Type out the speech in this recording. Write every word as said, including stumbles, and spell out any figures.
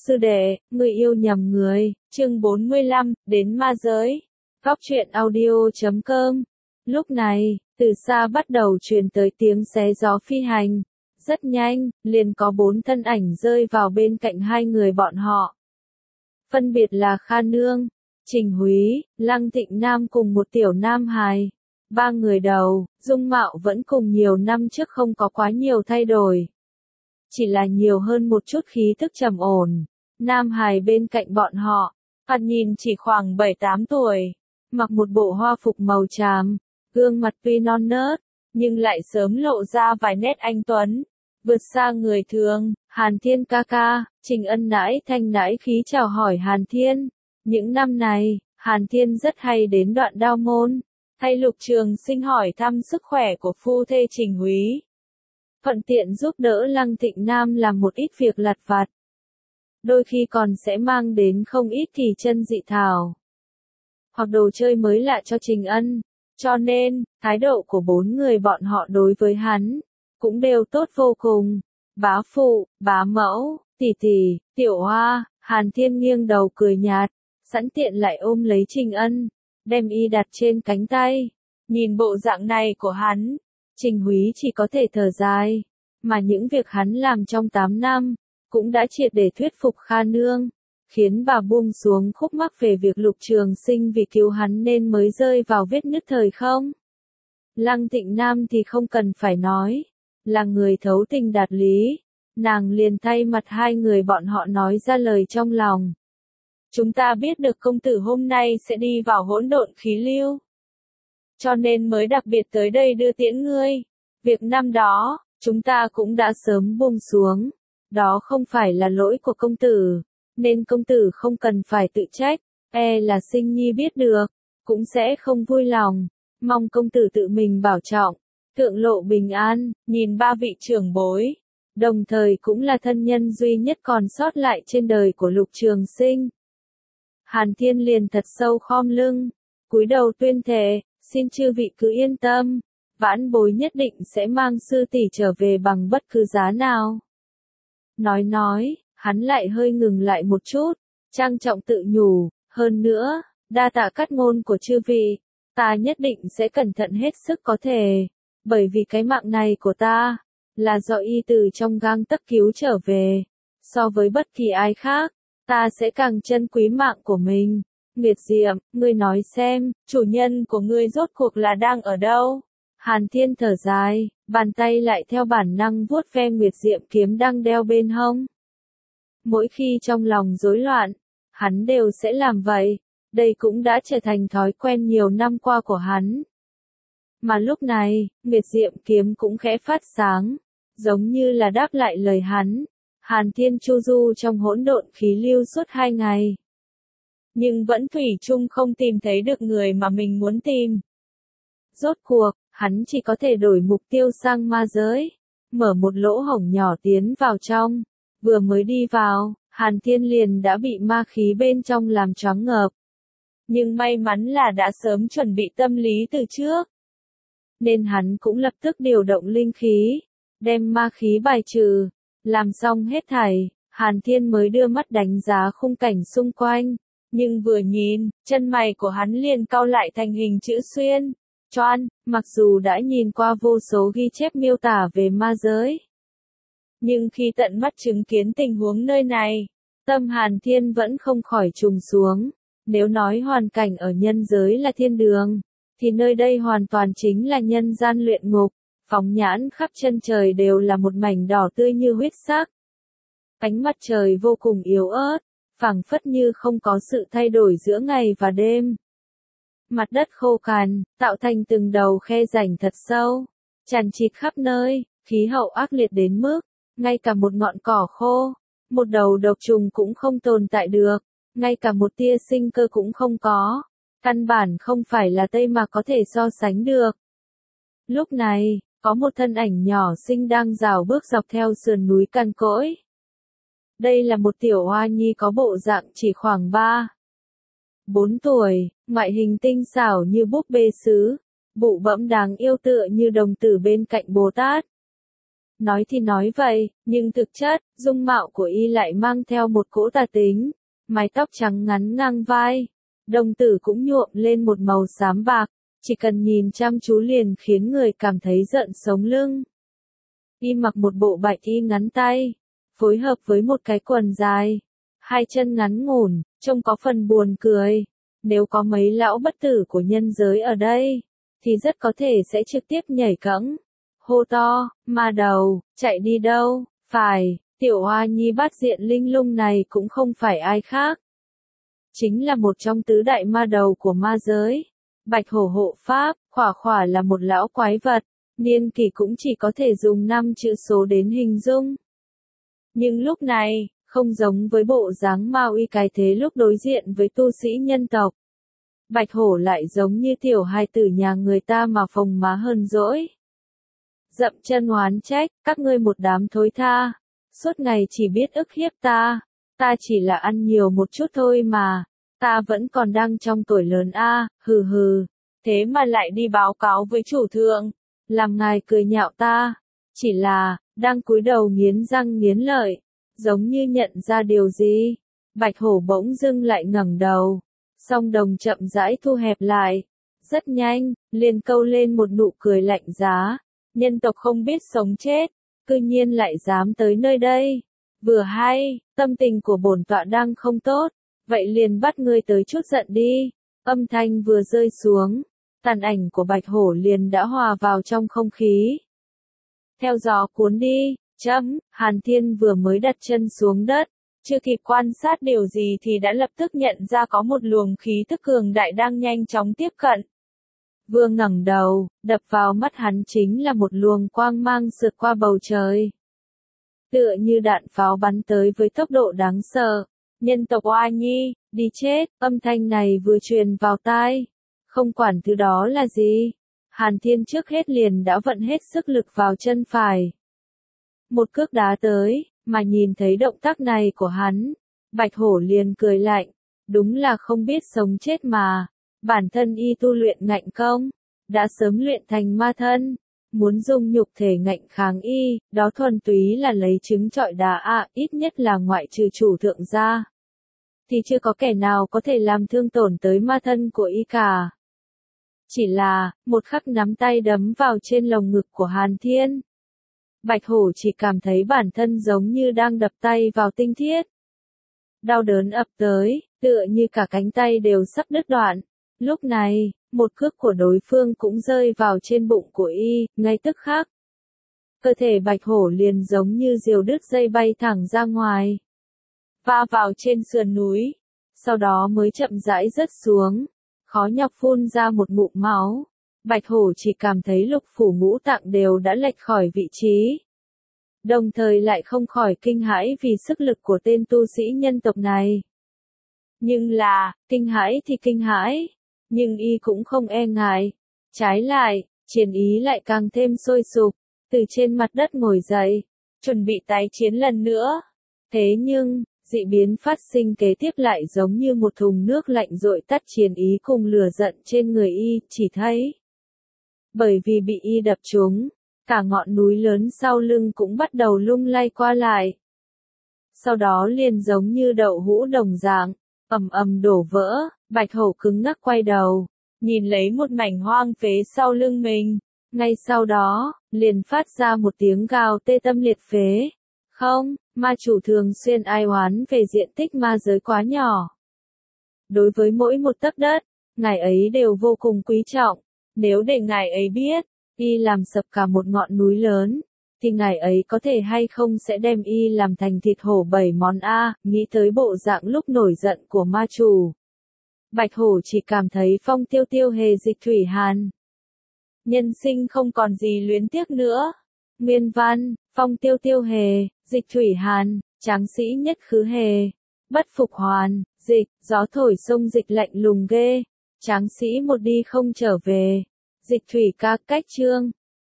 Sư đệ, người yêu nhầm người, chương bốn mươi lăm, đến ma giới. Góc truyện audio chấm com. Lúc này, từ xa bắt đầu truyền tới tiếng xé gió phi hành. Rất nhanh, liền có bốn thân ảnh rơi vào bên cạnh hai người bọn họ. Phân biệt là Kha Nương, Trình Húy, Lăng Thịnh Nam cùng một tiểu nam hài. Ba người đầu, dung mạo vẫn cùng nhiều năm trước không có quá nhiều thay đổi. Chỉ là nhiều hơn một chút khí thức trầm ổn. Nam hài bên cạnh bọn họ, thoạt nhìn chỉ khoảng bảy tám tuổi, mặc một bộ hoa phục màu tràm, gương mặt tuy non nớt, nhưng lại sớm lộ ra vài nét anh tuấn, vượt xa người thường. Hàn Thiên ca ca, Trình Ân nãi thanh nãi khí chào hỏi Hàn Thiên. Những năm này, Hàn Thiên rất hay đến Đoạn Đao Môn, thay Lục Trường Sinh hỏi thăm sức khỏe của phu thê Trình Húy. Thuận tiện giúp đỡ Lăng Thịnh Nam làm một ít việc lặt vặt. Đôi khi còn sẽ mang đến không ít kỳ chân dị thảo, hoặc đồ chơi mới lạ cho Trình Ân. Cho nên, thái độ của bốn người bọn họ đối với hắn, cũng đều tốt vô cùng. Bá phụ, bá mẫu, tỷ tỷ, tiểu hoa, Hàn Thiên nghiêng đầu cười nhạt, sẵn tiện lại ôm lấy Trình Ân, đem y đặt trên cánh tay. Nhìn bộ dạng này của hắn, Trình Húy chỉ có thể thở dài, mà những việc hắn làm trong tám năm, cũng đã triệt để thuyết phục Kha Nương, khiến bà buông xuống khúc mắc về việc Lục Trường Sinh vì cứu hắn nên mới rơi vào vết nứt thời không. Lăng Thịnh Nam thì không cần phải nói, là người thấu tình đạt lý, nàng liền thay mặt hai người bọn họ nói ra lời trong lòng. Chúng ta biết được công tử hôm nay sẽ đi vào hỗn độn khí lưu, cho nên mới đặc biệt tới đây đưa tiễn ngươi. Việc năm đó, chúng ta cũng đã sớm buông xuống, đó không phải là lỗi của công tử, nên công tử không cần phải tự trách. E là Sinh Nhi biết được, cũng sẽ không vui lòng, mong công tử tự mình bảo trọng, thượng lộ bình an. Nhìn ba vị trưởng bối, đồng thời cũng là thân nhân duy nhất còn sót lại trên đời của Lục Trường Sinh, Hàn Thiên liền thật sâu khom lưng, cúi đầu tuyên thệ, xin chư vị cứ yên tâm, vãn bối nhất định sẽ mang sư tỷ trở về bằng bất cứ giá nào. Nói nói, hắn lại hơi ngừng lại một chút, trang trọng tự nhủ, hơn nữa, đa tạ cắt ngôn của chư vị, ta nhất định sẽ cẩn thận hết sức có thể, bởi vì cái mạng này của ta, là do y từ trong gang tấc cứu trở về, so với bất kỳ ai khác, ta sẽ càng trân quý mạng của mình. Nguyệt Diệm, ngươi nói xem, chủ nhân của ngươi rốt cuộc là đang ở đâu? Hàn Thiên thở dài, bàn tay lại theo bản năng vuốt ve Nguyệt Diệm kiếm đang đeo bên hông. Mỗi khi trong lòng rối loạn, hắn đều sẽ làm vậy, đây cũng đã trở thành thói quen nhiều năm qua của hắn. Mà lúc này, Nguyệt Diệm kiếm cũng khẽ phát sáng, giống như là đáp lại lời hắn. Hàn Thiên chu du trong hỗn độn khí lưu suốt hai ngày, nhưng vẫn thủy chung không tìm thấy được người mà mình muốn tìm. Rốt cuộc, hắn chỉ có thể đổi mục tiêu sang ma giới, mở một lỗ hổng nhỏ tiến vào trong. Vừa mới đi vào, Hàn Thiên liền đã bị ma khí bên trong làm choáng ngợp. Nhưng may mắn là đã sớm chuẩn bị tâm lý từ trước, nên hắn cũng lập tức điều động linh khí, đem ma khí bài trừ. Làm xong hết thảy, Hàn Thiên mới đưa mắt đánh giá khung cảnh xung quanh. Nhưng vừa nhìn, chân mày của hắn liền cau lại thành hình chữ xuyên. Choan, mặc dù đã nhìn qua vô số ghi chép miêu tả về ma giới, nhưng khi tận mắt chứng kiến tình huống nơi này, tâm Hàn Thiên vẫn không khỏi trùng xuống. Nếu nói hoàn cảnh ở nhân giới là thiên đường, thì nơi đây hoàn toàn chính là nhân gian luyện ngục. Phóng nhãn khắp chân trời đều là một mảnh đỏ tươi như huyết sắc. Ánh mặt trời vô cùng yếu ớt, phảng phất như không có sự thay đổi giữa ngày và đêm. Mặt đất khô cằn, tạo thành từng đầu khe rãnh thật sâu, tràn trịt khắp nơi, khí hậu ác liệt đến mức, ngay cả một ngọn cỏ khô, một đầu độc trùng cũng không tồn tại được, ngay cả một tia sinh cơ cũng không có, căn bản không phải là Tây Mạc có thể so sánh được. Lúc này, có một thân ảnh nhỏ xinh đang rảo bước dọc theo sườn núi cằn cỗi. Đây là một tiểu hoa nhi có bộ dạng chỉ khoảng ba, bốn tuổi, ngoại hình tinh xảo như búp bê sứ, bụ bẫm đáng yêu tựa như đồng tử bên cạnh Bồ Tát. Nói thì nói vậy, nhưng thực chất, dung mạo của y lại mang theo một cỗ tà tính. Mái tóc trắng ngắn ngang vai, đồng tử cũng nhuộm lên một màu xám bạc, chỉ cần nhìn chăm chú liền khiến người cảm thấy rợn sống lưng. Y mặc một bộ bạch y ngắn tay, phối hợp với một cái quần dài, hai chân ngắn ngủn, trông có phần buồn cười. Nếu có mấy lão bất tử của nhân giới ở đây, thì rất có thể sẽ trực tiếp nhảy cẫng, hô to, ma đầu, chạy đi đâu, phải, tiểu oa nhi bát diện linh lung này cũng không phải ai khác. Chính là một trong tứ đại ma đầu của ma giới. Bạch hổ hộ pháp, khỏa khỏa là một lão quái vật, niên kỷ cũng chỉ có thể dùng năm chữ số đến hình dung. Nhưng lúc này, không giống với bộ dáng ma uy cái thế lúc đối diện với tu sĩ nhân tộc. Bạch hổ lại giống như tiểu hài tử nhà người ta mà phồng má hờn dỗi. Dậm chân oán trách, các ngươi một đám thối tha, suốt ngày chỉ biết ức hiếp ta, ta chỉ là ăn nhiều một chút thôi mà, ta vẫn còn đang trong tuổi lớn a, hừ hừ, thế mà lại đi báo cáo với chủ thượng, làm ngài cười nhạo ta, chỉ là, đang cúi đầu nghiến răng nghiến lợi, giống như nhận ra điều gì, bạch hổ bỗng dưng lại ngẩng đầu, song đồng chậm rãi thu hẹp lại, rất nhanh, liền câu lên một nụ cười lạnh giá. Nhân tộc không biết sống chết, cư nhiên lại dám tới nơi đây. Vừa hay, tâm tình của bổn tọa đang không tốt, vậy liền bắt ngươi tới chút giận đi. Âm thanh vừa rơi xuống, tàn ảnh của bạch hổ liền đã hòa vào trong không khí. Theo gió cuốn đi, chấm, Hàn Thiên vừa mới đặt chân xuống đất, chưa kịp quan sát điều gì thì đã lập tức nhận ra có một luồng khí tức cường đại đang nhanh chóng tiếp cận. Vừa ngẩng đầu, đập vào mắt hắn chính là một luồng quang mang sượt qua bầu trời. Tựa như đạn pháo bắn tới với tốc độ đáng sợ. Nhân tộc oa nhi, đi chết, âm thanh này vừa truyền vào tai. Không quản thứ đó là gì. Hàn Thiên trước hết liền đã vận hết sức lực vào chân phải. Một cước đá tới, mà nhìn thấy động tác này của hắn. Bạch hổ liền cười lạnh. Đúng là không biết sống chết mà. Bản thân y tu luyện ngạnh công, đã sớm luyện thành ma thân, muốn dùng nhục thể ngạnh kháng y, đó thuần túy là lấy trứng trọi đá à, ít nhất là ngoại trừ chủ thượng ra. Thì chưa có kẻ nào có thể làm thương tổn tới ma thân của y cả. Chỉ là, một khắc nắm tay đấm vào trên lồng ngực của Hàn Thiên. Bạch hổ chỉ cảm thấy bản thân giống như đang đập tay vào tinh thiết. Đau đớn ập tới, tựa như cả cánh tay đều sắp đứt đoạn. Lúc này, một cước của đối phương cũng rơi vào trên bụng của y, ngay tức khắc. Cơ thể bạch hổ liền giống như diều đứt dây bay thẳng ra ngoài. Va vào trên sườn núi, sau đó mới chậm rãi rớt xuống, khó nhọc phun ra một ngụm máu. Bạch hổ chỉ cảm thấy lục phủ ngũ tạng đều đã lệch khỏi vị trí. Đồng thời lại không khỏi kinh hãi vì sức lực của tên tu sĩ nhân tộc này. Nhưng là, kinh hãi thì kinh hãi. Nhưng y cũng không e ngại. Trái lại, chiến ý lại càng thêm sôi sục, từ trên mặt đất ngồi dậy, chuẩn bị tái chiến lần nữa. Thế nhưng, dị biến phát sinh kế tiếp lại giống như một thùng nước lạnh dội tắt chiến ý cùng lửa giận trên người y, chỉ thấy. Bởi vì bị y đập trúng, cả ngọn núi lớn sau lưng cũng bắt đầu lung lay qua lại. Sau đó liền giống như đậu hũ đồng dạng, ầm ầm đổ vỡ. Bạch hổ cứng ngắc quay đầu, nhìn lấy một mảnh hoang phế sau lưng mình, ngay sau đó, liền phát ra một tiếng gào tê tâm liệt phế. Không, ma chủ thường xuyên ai oán về diện tích ma giới quá nhỏ. Đối với mỗi một tấc đất, ngài ấy đều vô cùng quý trọng, nếu để ngài ấy biết, y làm sập cả một ngọn núi lớn, thì ngài ấy có thể hay không sẽ đem y làm thành thịt hổ bảy món a, nghĩ tới bộ dạng lúc nổi giận của ma chủ. Bạch hổ chỉ cảm thấy phong tiêu tiêu hề dịch thủy hàn. Nhân sinh không còn gì luyến tiếc nữa. Nguyên văn, phong tiêu tiêu hề, dịch thủy hàn, tráng sĩ nhất khứ hề. Bất phục hoàn, dịch, gió thổi sông dịch lạnh lùng ghê. Tráng sĩ một đi không trở về. Dịch thủy ca cách chương.